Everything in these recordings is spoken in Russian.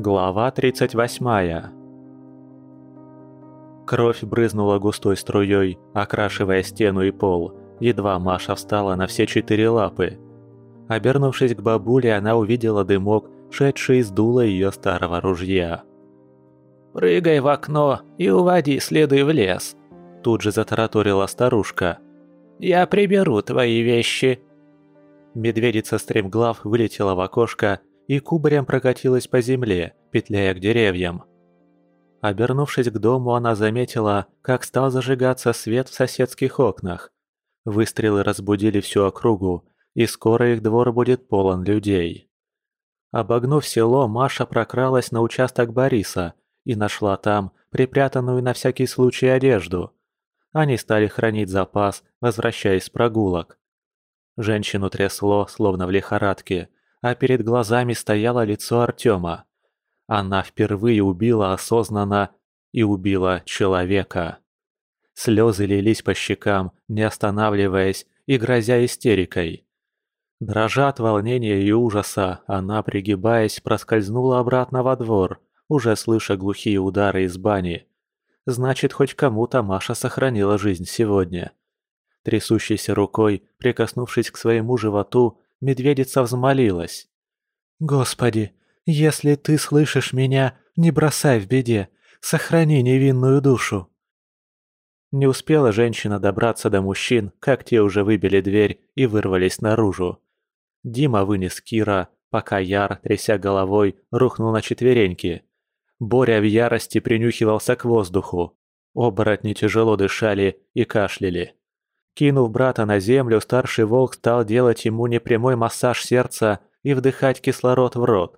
Глава 38. Кровь брызнула густой струей, окрашивая стену и пол. Едва Маша встала на все 4 лапы. Обернувшись к бабуле, она увидела дымок, шедший из дула ее старого ружья. «Прыгай в окно и уводи следы в лес», – тут же затараторила старушка. «Я приберу твои вещи». Медведица стремглав вылетела в окошко и кубарем прокатилась по земле, петляя к деревьям. Обернувшись к дому, она заметила, как стал зажигаться свет в соседских окнах. Выстрелы разбудили всю округу, и скоро их двор будет полон людей. Обогнув село, Маша прокралась на участок Бориса и нашла там припрятанную на всякий случай одежду. Они стали хранить запас, возвращаясь с прогулок. Женщину трясло, словно в лихорадке, а перед глазами стояло лицо Артема. Она впервые убила осознанно и убила человека. Слезы лились по щекам, не останавливаясь и грозя истерикой. Дрожа от волнения и ужаса, она, пригибаясь, проскользнула обратно во двор, уже слыша глухие удары из бани. Значит, хоть кому-то Маша сохранила жизнь сегодня. Трясущейся рукой, прикоснувшись к своему животу, медведица взмолилась. «Господи, если ты слышишь меня, не бросай в беде, сохрани невинную душу». Не успела женщина добраться до мужчин, как те уже выбили дверь и вырвались наружу. Дима вынес Кира, пока Яр, тряся головой, рухнул на четвереньки. Боря в ярости принюхивался к воздуху. Оборотни тяжело дышали и кашляли. Кинув брата на землю, старший волк стал делать ему непрямой массаж сердца и вдыхать кислород в рот.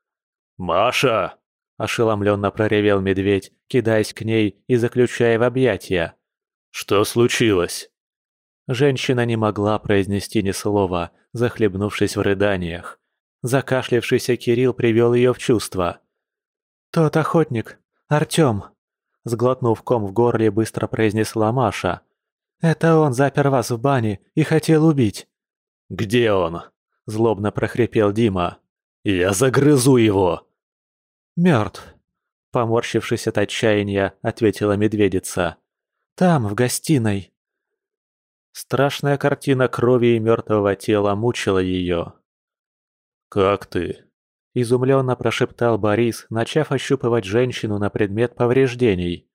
«Маша!» – ошеломленно проревел медведь, кидаясь к ней и заключая в объятия. «Что случилось?» Женщина не могла произнести ни слова, захлебнувшись в рыданиях. Закашлявшийся Кирилл привел ее в чувство. «Тот охотник, Артем!» – сглотнув ком в горле, быстро произнесла Маша. «Это он запер вас в бане и хотел убить». «Где он?» – злобно прохрипел Дима. «Я загрызу его!» «Мертв», – поморщившись от отчаяния, ответила медведица. «Там, в гостиной». Страшная картина крови и мертвого тела мучила ее. «Как ты?» – изумленно прошептал Борис, начав ощупывать женщину на предмет повреждений.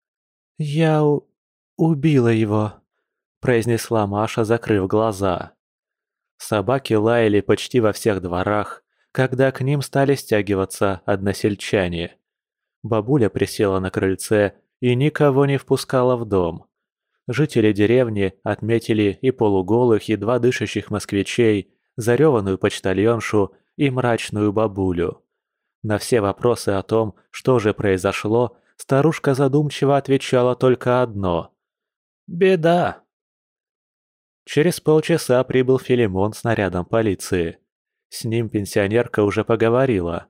«Я убила его», – произнесла Маша, закрыв глаза. Собаки лаяли почти во всех дворах, когда к ним стали стягиваться односельчане. Бабуля присела на крыльце и никого не впускала в дом. Жители деревни отметили и полуголых, едва дышащих москвичей, зареванную почтальоншу и мрачную бабулю. На все вопросы о том, что же произошло, старушка задумчиво отвечала только одно – «Беда». Через полчаса прибыл Филимон с нарядом полиции. С ним пенсионерка уже поговорила.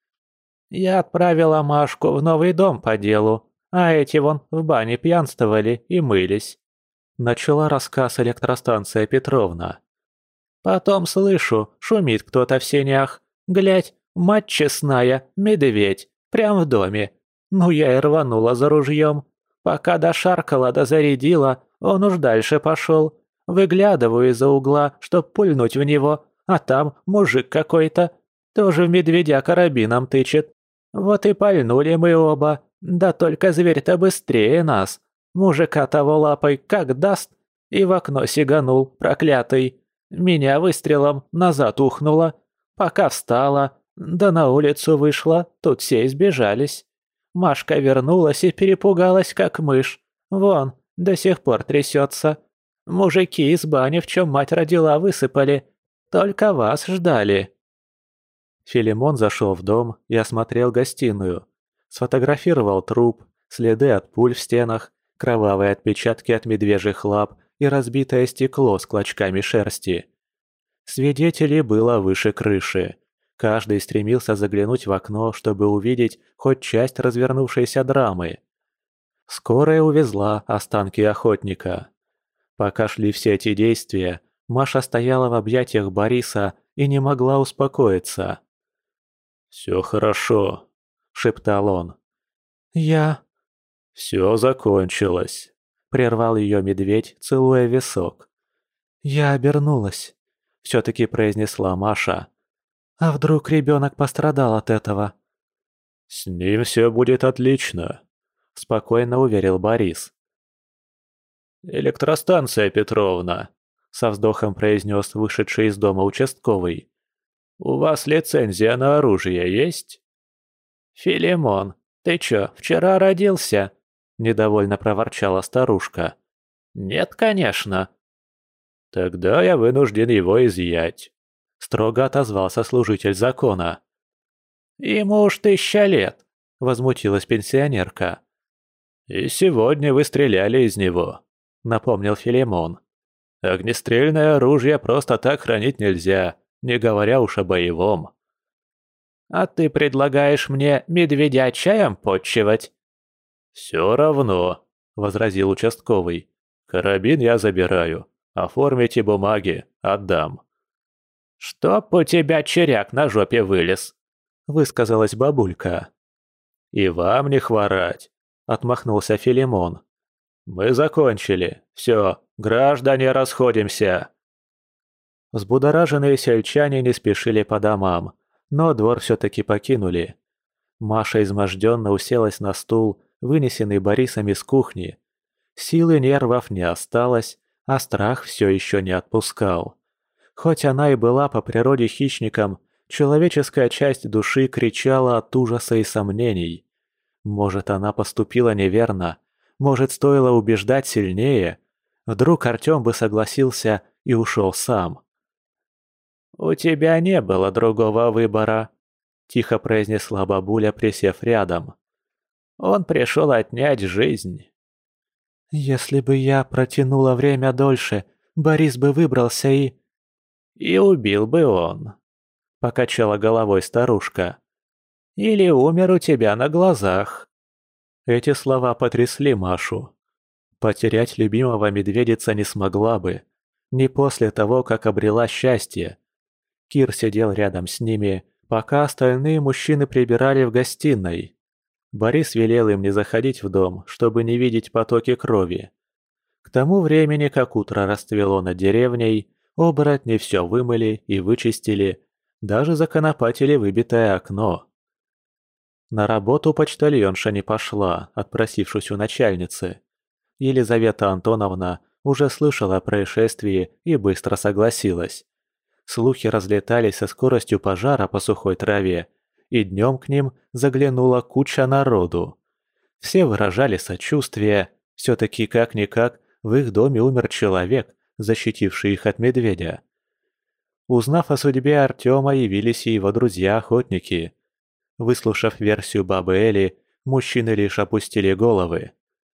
«Я отправила Машку в новый дом по делу, а эти вон в бане пьянствовали и мылись», – начала рассказ электростанция Петровна. «Потом слышу, шумит кто-то в сенях. Глядь, мать честная, медведь, прям в доме. Ну я и рванула за ружьем. Пока дошаркала да зарядила, он уж дальше пошел. Выглядываю из-за угла, чтоб пульнуть в него, а там мужик какой-то. Тоже в медведя карабином тычет. Вот и пальнули мы оба. Да только зверь-то быстрее нас. Мужика того лапой как даст, и в окно сиганул, проклятый. Меня выстрелом назад ухнуло. Пока встала, да на улицу вышла, тут все избежались. Машка вернулась и перепугалась, как мышь. Вон, до сих пор трясется. Мужики из бани, в чем мать родила, высыпали. Только вас ждали». Филимон зашел в дом и осмотрел гостиную. Сфотографировал труп, следы от пуль в стенах, кровавые отпечатки от медвежьих лап и разбитое стекло с клочками шерсти. Свидетелей было выше крыши. Каждый стремился заглянуть в окно, чтобы увидеть хоть часть развернувшейся драмы. Скорая увезла останки охотника. Пока шли все эти действия, Маша стояла в объятиях Бориса и не могла успокоиться. «Все хорошо», шептал он. «Я...» «Все закончилось», — прервал ее медведь, целуя висок. «Я обернулась», — все-таки произнесла Маша. «А вдруг ребенок пострадал от этого?» «С ним все будет отлично», — спокойно уверил Борис. «Электростанция Петровна», — со вздохом произнес вышедший из дома участковый. «У вас лицензия на оружие есть?» «Филимон, ты чё, вчера родился?» – недовольно проворчала старушка. «Нет, конечно». «Тогда я вынужден его изъять», – строго отозвался служитель закона. «Ему уж 1000 лет», – возмутилась пенсионерка. «И сегодня вы стреляли из него», – напомнил Филимон. «Огнестрельное оружие просто так хранить нельзя, не говоря уж о боевом». «А ты предлагаешь мне медведя чаем подчивать?» «Все равно», — возразил участковый. «Карабин я забираю. Оформите бумаги, отдам». «Чтоб у тебя черяк на жопе вылез», — высказалась бабулька. «И вам не хворать», — отмахнулся Филимон. «Мы закончили. Все, граждане, расходимся». Взбудораженные сельчане не спешили по домам, но двор все-таки покинули. Маша изможденно уселась на стул, вынесенный Борисом из кухни. Силы нервов не осталось, а страх все еще не отпускал. Хоть она и была по природе хищником, человеческая часть души кричала от ужаса и сомнений. Может, она поступила неверно, может, стоило убеждать сильнее. Вдруг Артем бы согласился и ушел сам. «У тебя не было другого выбора», — тихо произнесла бабуля, присев рядом. «Он пришел отнять жизнь». «Если бы я протянула время дольше, Борис бы выбрался и...» «И убил бы он», — покачала головой старушка. «Или умер у тебя на глазах». Эти слова потрясли Машу. Потерять любимого медведица не смогла бы. Не после того, как обрела счастье. Кир сидел рядом с ними, пока остальные мужчины прибирали в гостиной. Борис велел им не заходить в дом, чтобы не видеть потоки крови. К тому времени, как утро расцвело над деревней, оборотни все вымыли и вычистили, даже законопатили выбитое окно. На работу почтальонша не пошла, отпросившись у начальницы. Елизавета Антоновна уже слышала о происшествии и быстро согласилась. Слухи разлетались со скоростью пожара по сухой траве, и днем к ним заглянула куча народу. Все выражали сочувствие, все-таки как-никак в их доме умер человек, защитивший их от медведя. Узнав о судьбе Артема, явились и его друзья-охотники. Выслушав версию бабы Эли, мужчины лишь опустили головы.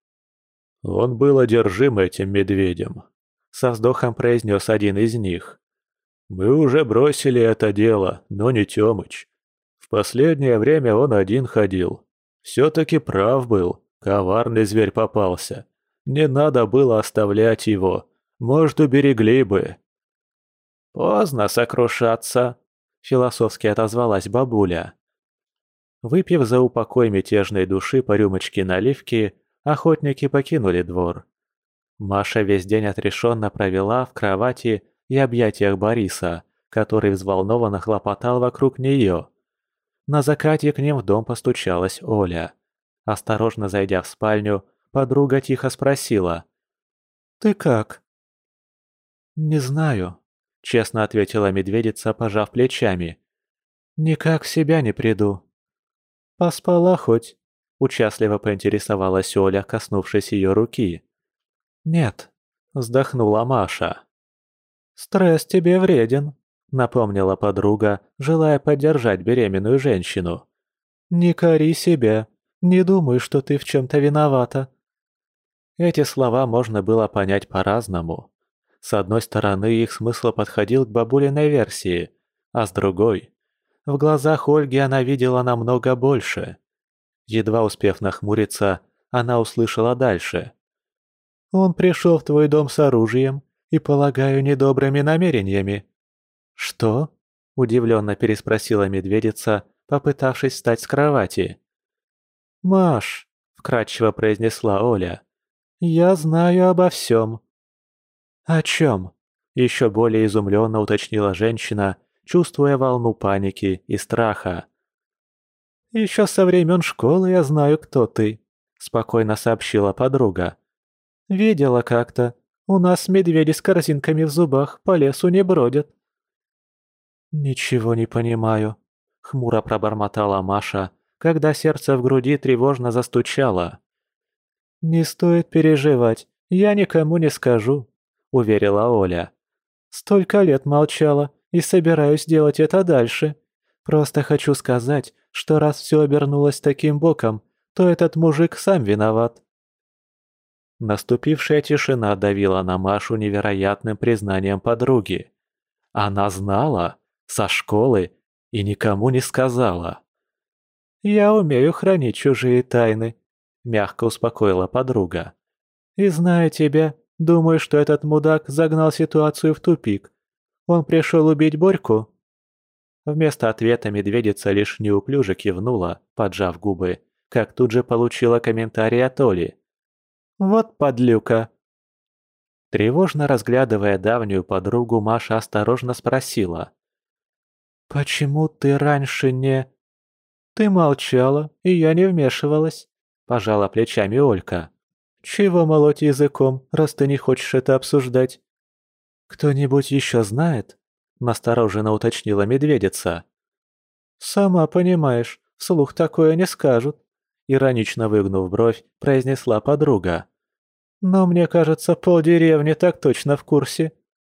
«Он был одержим этим медведем», — со вздохом произнес один из них. «Мы уже бросили это дело, но не Тёмыч. В последнее время он один ходил. Все-таки прав был, коварный зверь попался. Не надо было оставлять его, может, уберегли бы». «Поздно сокрушаться», — философски отозвалась бабуля. Выпив за упокой мятежной души по рюмочке наливки, охотники покинули двор. Маша весь день отрешенно провела в кровати и объятиях Бориса, который взволнованно хлопотал вокруг нее. На закате к ним в дом постучалась Оля. Осторожно зайдя в спальню, подруга тихо спросила. «Ты как?» «Не знаю», — честно ответила медведица, пожав плечами. «Никак в себя не приду». «Поспала хоть?» — участливо поинтересовалась Оля, коснувшись ее руки. «Нет», — вздохнула Маша. «Стресс тебе вреден», — напомнила подруга, желая поддержать беременную женщину. «Не кори себя, не думай, что ты в чем-то виновата». Эти слова можно было понять по-разному. С одной стороны, их смысл подходил к бабулиной версии, а с другой... В глазах Ольги она видела намного больше. Едва успев нахмуриться, она услышала дальше. «Он пришел в твой дом с оружием и, полагаю, недобрыми намерениями». «Что?» – удивленно переспросила медведица, попытавшись встать с кровати. «Маш», — вкратчиво произнесла Оля, — «я знаю обо всем». «О чем?» — еще более изумленно уточнила женщина, чувствуя волну паники и страха. «Еще со времен школы я знаю, кто ты», — спокойно сообщила подруга. «Видела как-то. У нас медведи с корзинками в зубах по лесу не бродят». «Ничего не понимаю», — хмуро пробормотала Маша, когда сердце в груди тревожно застучало. «Не стоит переживать, я никому не скажу», — уверила Оля. «Столько лет молчала и собираюсь делать это дальше. Просто хочу сказать, что раз все обернулось таким боком, то этот мужик сам виноват». Наступившая тишина давила на Машу невероятным признанием подруги. Она знала, со школы, и никому не сказала. «Я умею хранить чужие тайны», — мягко успокоила подруга. «И зная тебя, думаю, что этот мудак загнал ситуацию в тупик. Он пришел убить Борьку?» Вместо ответа медведица лишь неуклюже кивнула, поджав губы, как тут же получила комментарий от Оли. «Вот подлюка!» Тревожно разглядывая давнюю подругу, Маша осторожно спросила. «Почему ты раньше не...» «Ты молчала, и я не вмешивалась», – пожала плечами Олька. «Чего молоть языком, раз ты не хочешь это обсуждать?» «Кто-нибудь еще знает?» – настороженно уточнила медведица. «Сама понимаешь, вслух такое не скажут», – иронично выгнув бровь, произнесла подруга. «Но мне кажется, полдеревни так точно в курсе».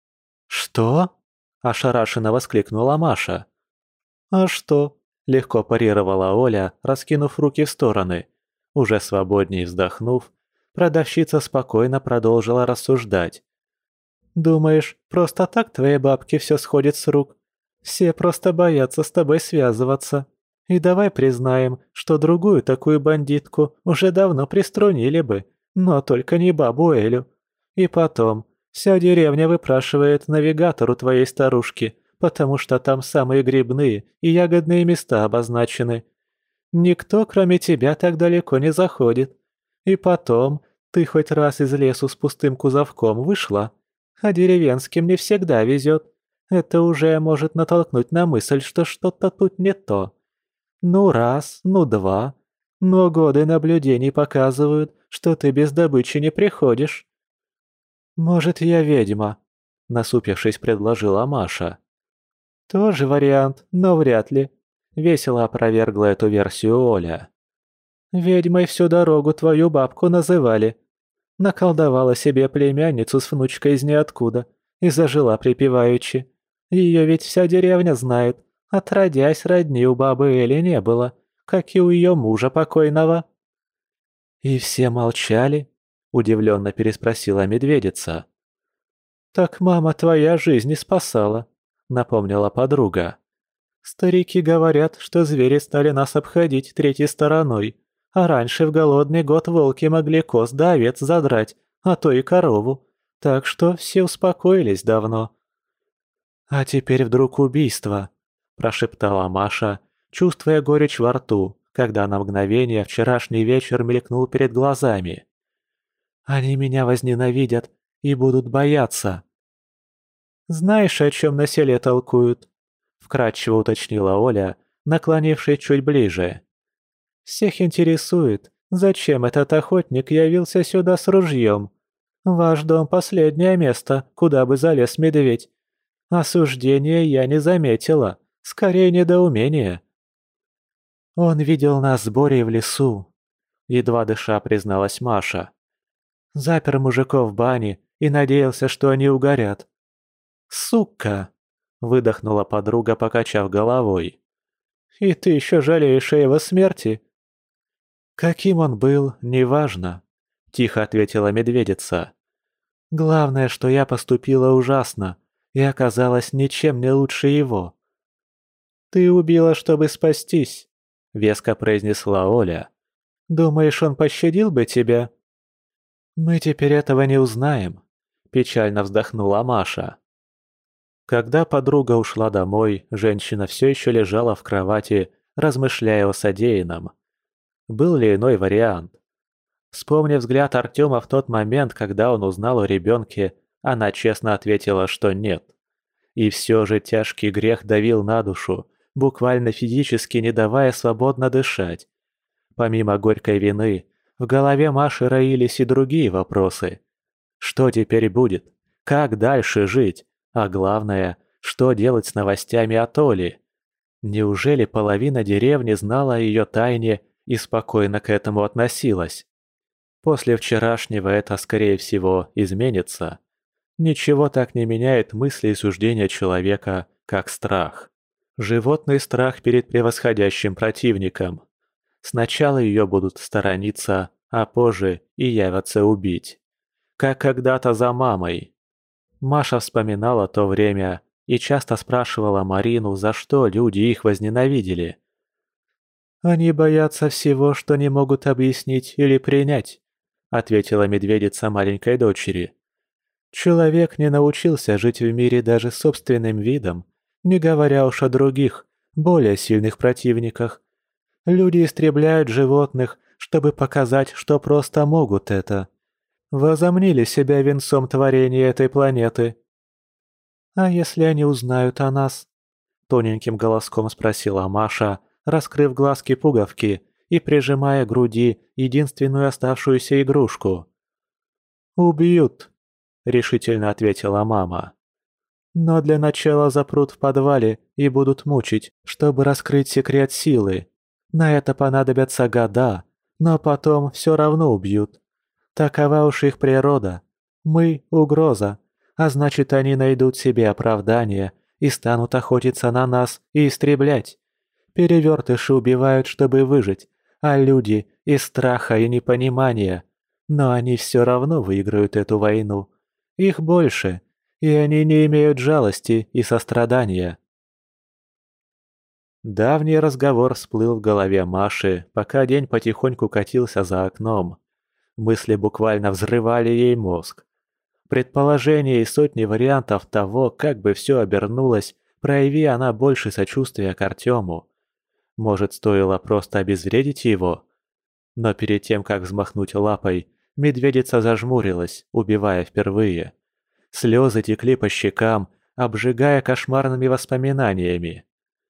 «Что?» – ошарашенно воскликнула Маша. «А что?» – легко парировала Оля, раскинув руки в стороны. Уже свободней вздохнув, продавщица спокойно продолжила рассуждать. «Думаешь, просто так твоей бабке все сходит с рук? Все просто боятся с тобой связываться. И давай признаем, что другую такую бандитку уже давно приструнили бы, но только не бабу Элю. И потом, вся деревня выпрашивает навигатор у твоей старушки, потому что там самые грибные и ягодные места обозначены. Никто, кроме тебя, так далеко не заходит. И потом, ты хоть раз из лесу с пустым кузовком вышла? А деревенским не всегда везет. Это уже может натолкнуть на мысль, что что-то тут не то. Ну раз, ну два. Но годы наблюдений показывают, что ты без добычи не приходишь. «Может, я ведьма?» – насупившись, предложила Маша. «Тоже вариант, но вряд ли», – весело опровергла эту версию Оля. «Ведьмой всю дорогу твою бабку называли. Наколдовала себе племянницу с внучкой из ниоткуда и зажила припеваючи. Ее ведь вся деревня знает, отродясь родни у бабы Эли не было, как и у ее мужа покойного». «И все молчали?» – удивленно переспросила медведица. «Так мама твоя жизнь спасала», – напомнила подруга. «Старики говорят, что звери стали нас обходить третьей стороной, а раньше в голодный год волки могли коз да овец задрать, а то и корову, так что все успокоились давно». «А теперь вдруг убийство», – прошептала Маша, чувствуя горечь во рту, когда на мгновение вчерашний вечер мелькнул перед глазами. «Они меня возненавидят и будут бояться». «Знаешь, о чем на селе толкуют?» – вкратчиво уточнила Оля, наклонившись чуть ближе. «Всех интересует, зачем этот охотник явился сюда с ружьем? Ваш дом – последнее место, куда бы залез медведь. Осуждения я не заметила, скорее недоумение». «Он видел нас с Борей в лесу», – едва дыша призналась Маша. «Запер мужиков в бане и надеялся, что они угорят». «Сука!» – выдохнула подруга, покачав головой. «И ты еще жалеешь о его смерти?» «Каким он был, неважно», – тихо ответила медведица. «Главное, что я поступила ужасно и оказалась ничем не лучше его». «Ты убила, чтобы спастись», – веско произнесла Оля. «Думаешь, он пощадил бы тебя?» «Мы теперь этого не узнаем», – печально вздохнула Маша. Когда подруга ушла домой, женщина все еще лежала в кровати, размышляя о содеянном. Был ли иной вариант? Вспомнив взгляд Артема в тот момент, когда он узнал о ребенке, она честно ответила, что нет. И все же тяжкий грех давил на душу, буквально физически не давая свободно дышать. Помимо горькой вины, в голове Маши роились и другие вопросы. Что теперь будет? Как дальше жить? А главное, что делать с новостями о Толе? Неужели половина деревни знала о ее тайне и спокойно к этому относилась? После вчерашнего это, скорее всего, изменится. Ничего так не меняет мысли и суждения человека, как страх. Животный страх перед превосходящим противником. Сначала ее будут сторониться, а позже и явятся убить. Как когда-то за мамой. Маша вспоминала то время и часто спрашивала Марину, за что люди их возненавидели. «Они боятся всего, что не могут объяснить или принять», — ответила медведица маленькой дочери. «Человек не научился жить в мире даже собственным видом, не говоря уж о других, более сильных противниках. Люди истребляют животных, чтобы показать, что просто могут это. Возомнили себя венцом творения этой планеты». «А если они узнают о нас?» — тоненьким голоском спросила Маша, раскрыв глазки-пуговки и прижимая к груди единственную оставшуюся игрушку. «Убьют», — решительно ответила мама. «Но для начала запрут в подвале и будут мучить, чтобы раскрыть секрет силы. На это понадобятся года, но потом все равно убьют. Такова уж их природа. Мы — угроза, а значит, они найдут себе оправдание и станут охотиться на нас и истреблять. Перевертыши убивают, чтобы выжить, а люди — из страха и непонимания. Но они все равно выиграют эту войну. Их больше, и они не имеют жалости и сострадания». Давний разговор всплыл в голове Маши, пока день потихоньку катился за окном. Мысли буквально взрывали ей мозг. Предположения и сотни вариантов того, как бы все обернулось, прояви она больше сочувствия к Артему. Может, стоило просто обезвредить его? Но перед тем, как взмахнуть лапой, медведица зажмурилась, убивая впервые. Слезы текли по щекам, обжигая кошмарными воспоминаниями.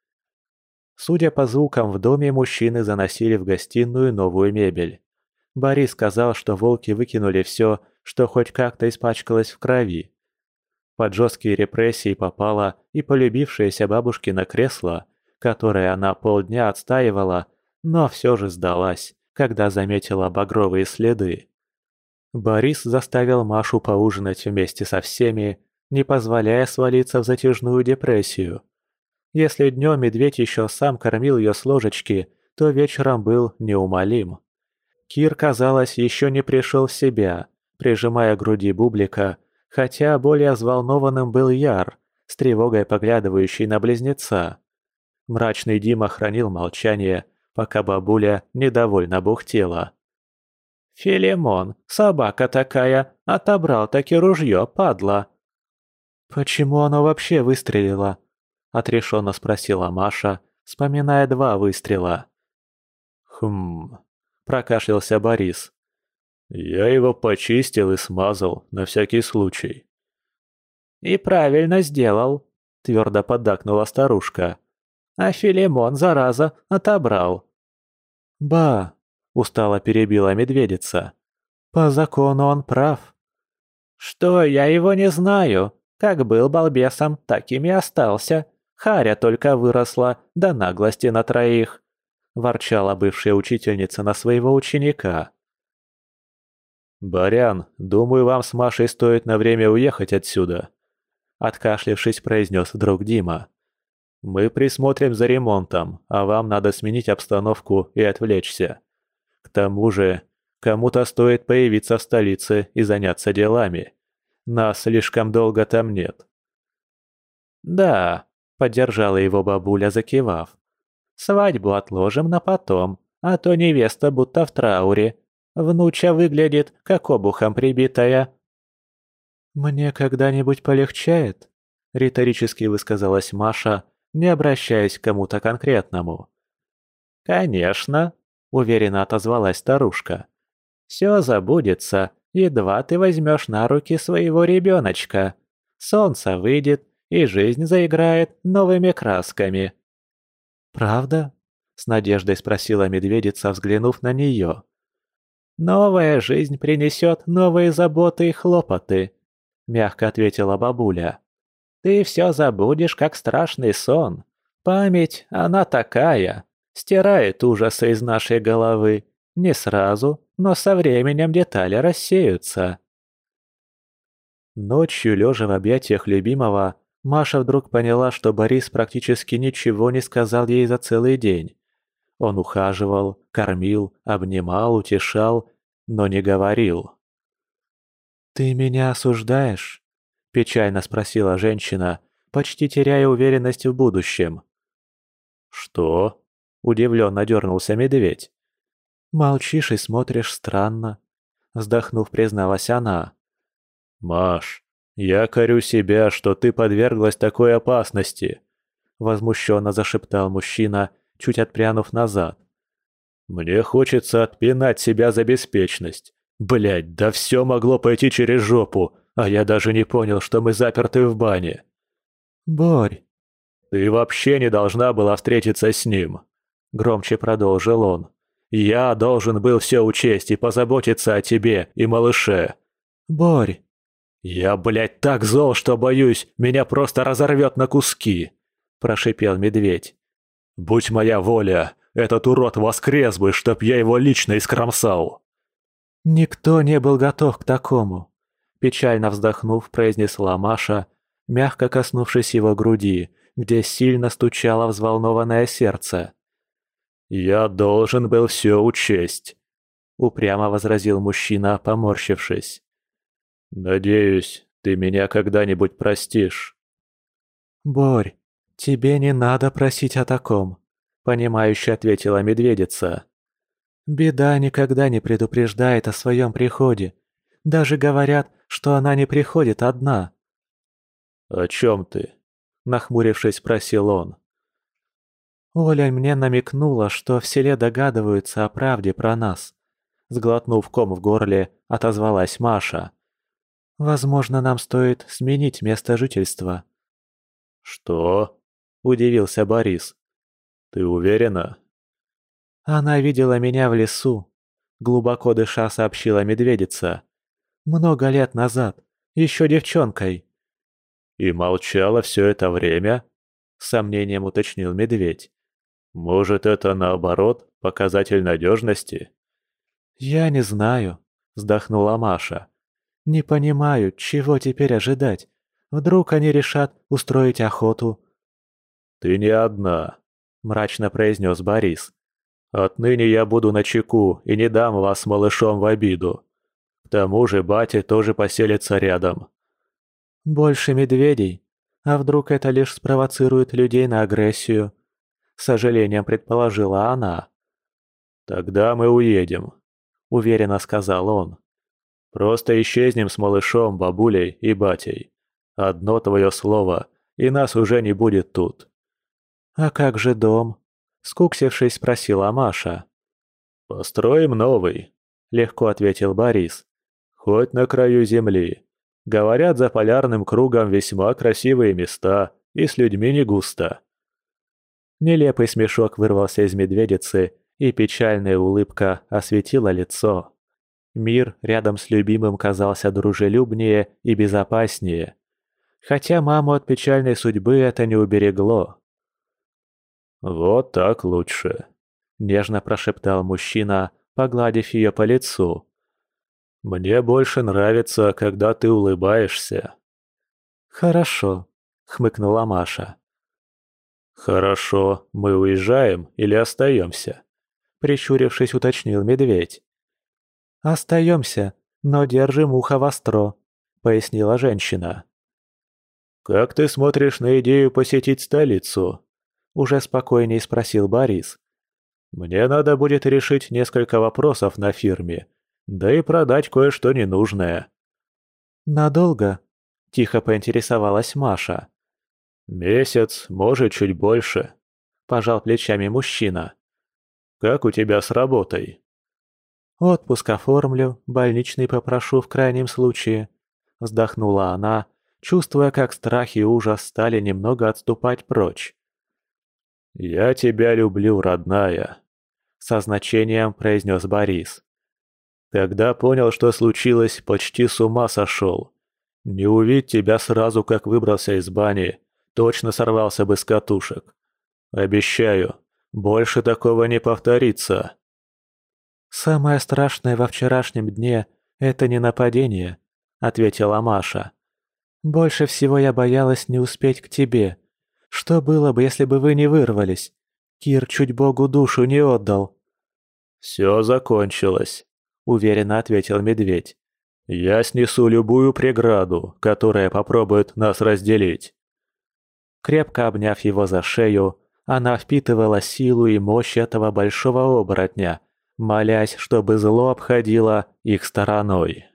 Судя по звукам, в доме мужчины заносили в гостиную новую мебель. Борис сказал, что волки выкинули все, что хоть как-то испачкалось в крови. Под жесткие репрессии попала и полюбившееся бабушкино кресло, которое она полдня отстаивала, но все же сдалась, когда заметила багровые следы. Борис заставил Машу поужинать вместе со всеми, не позволяя свалиться в затяжную депрессию. Если днем медведь еще сам кормил ее с ложечки, то вечером был неумолим. Кир, казалось, еще не пришел в себя, прижимая к груди бублика, хотя более взволнованным был Яр, с тревогой поглядывающий на близнеца. Мрачный Дима хранил молчание, пока бабуля недовольно бухтела. «Филимон, собака такая, отобрал-таки ружье, падла!» «Почему оно вообще выстрелило?» — отрешенно спросила Маша, вспоминая 2 выстрела. «Хм...» — прокашлялся Борис. «Я его почистил и смазал, на всякий случай». «И правильно сделал», — твердо поддакнула старушка. «А Филимон, зараза, отобрал». «Ба!» — устало перебила медведица. «По закону он прав». «Что, я его не знаю. Как был балбесом, таким и остался. Харя только выросла, да наглости на 3», — ворчала бывшая учительница на своего ученика. «Барян, думаю, вам с Машей стоит на время уехать отсюда», — откашлившись, произнес вдруг Дима. «Мы присмотрим за ремонтом, а вам надо сменить обстановку и отвлечься. К тому же, кому-то стоит появиться в столице и заняться делами. Нас слишком долго там нет». «Да», — поддержала его бабуля, закивав. «Свадьбу отложим на потом, а то невеста будто в трауре. Внуча выглядит, как обухом прибитая». «Мне когда-нибудь полегчает?» — риторически высказалась Маша, не обращаясь к кому-то конкретному. «Конечно», уверенно отозвалась старушка. «Все забудется, едва ты возьмешь на руки своего ребеночка. Солнце выйдет, и жизнь заиграет новыми красками». «Правда?» — с надеждой спросила медведица, взглянув на нее. «Новая жизнь принесет новые заботы и хлопоты», — мягко ответила бабуля. «Ты все забудешь, как страшный сон. Память, она такая, стирает ужасы из нашей головы. Не сразу, но со временем детали рассеются». Ночью, лежа в объятиях любимого, Маша вдруг поняла, что Борис практически ничего не сказал ей за целый день. Он ухаживал, кормил, обнимал, утешал, но не говорил. «Ты меня осуждаешь?» – печально спросила женщина, почти теряя уверенность в будущем. «Что?» – удивленно дернулся медведь. «Молчишь и смотришь странно», – вздохнув, призналась она. «Маш, я корю себя, что ты подверглась такой опасности», – возмущенно зашептал мужчина, чуть отпрянув назад. «Мне хочется отпинать себя за беспечность. Блядь, да все могло пойти через жопу, а я даже не понял, что мы заперты в бане». «Борь!» «Ты вообще не должна была встретиться с ним», — громче продолжил он. «Я должен был все учесть и позаботиться о тебе и малыше». «Борь!» «Я, блядь, так зол, что боюсь, меня просто разорвет на куски», — прошипел медведь. «Будь моя воля, этот урод воскрес бы, чтоб я его лично искромсал». «Никто не был готов к такому», — печально вздохнув, произнесла Маша, мягко коснувшись его груди, где сильно стучало взволнованное сердце. «Я должен был все учесть», — упрямо возразил мужчина, поморщившись. «Надеюсь, ты меня когда-нибудь простишь». «Борь, тебе не надо просить о таком», — понимающе ответила медведица. «Беда никогда не предупреждает о своем приходе. Даже говорят, что она не приходит одна». «О чем ты?» — нахмурившись, спросил он. «Оля мне намекнула, что в селе догадываются о правде про нас». Сглотнув ком в горле, отозвалась Маша. «Возможно, нам стоит сменить место жительства». «Что?» – удивился Борис. «Ты уверена?» «Она видела меня в лесу», – глубоко дыша сообщила медведица. «Много лет назад, еще девчонкой». «И молчала все это время?» – с сомнением уточнил медведь. «Может, это наоборот, показатель надежности?» «Я не знаю», – вздохнула Маша. «Не понимаю, чего теперь ожидать. Вдруг они решат устроить охоту?» «Ты не одна», — мрачно произнес Борис. «Отныне я буду начеку и не дам вас с малышом в обиду. К тому же батя тоже поселится рядом». «Больше медведей? А вдруг это лишь спровоцирует людей на агрессию?» — с сожалением предположила она. «Тогда мы уедем», — уверенно сказал он. «Просто исчезнем с малышом, бабулей и батей. Одно твое слово, и нас уже не будет тут». «А как же дом?» — скуксившись, спросила Маша. «Построим новый», — легко ответил Борис. «Хоть на краю земли. Говорят, за полярным кругом весьма красивые места, и с людьми не густо». Нелепый смешок вырвался из медведицы, и печальная улыбка осветила лицо. Мир рядом с любимым казался дружелюбнее и безопаснее. Хотя маму от печальной судьбы это не уберегло. «Вот так лучше», — нежно прошептал мужчина, погладив ее по лицу. «Мне больше нравится, когда ты улыбаешься». «Хорошо», — хмыкнула Маша. «Хорошо, мы уезжаем или остаемся?» — прищурившись, уточнил медведь. «Остаемся, но держим ухо востро», — пояснила женщина. «Как ты смотришь на идею посетить столицу?» — уже спокойней спросил Борис. «Мне надо будет решить несколько вопросов на фирме, да и продать кое-что ненужное». «Надолго?» — тихо поинтересовалась Маша. «Месяц, может, чуть больше», — пожал плечами мужчина. как у тебя с работой?» «Отпуск оформлю, больничный попрошу в крайнем случае», — вздохнула она, чувствуя, как страх и ужас стали немного отступать прочь. «Я тебя люблю, родная», — со значением произнес Борис. «Когда понял, что случилось, почти с ума сошел. Не увидеть тебя сразу, как выбрался из бани, точно сорвался бы с катушек. Обещаю, больше такого не повторится». «Самое страшное во вчерашнем дне — это не нападение», — ответила Маша. «Больше всего я боялась не успеть к тебе. Что было бы, если бы вы не вырвались? Кир чуть Богу душу не отдал». «Все закончилось», — уверенно ответил медведь. «Я снесу любую преграду, которая попробует нас разделить». Крепко обняв его за шею, она впитывала силу и мощь этого большого оборотня, молясь, чтобы зло обходило их стороной.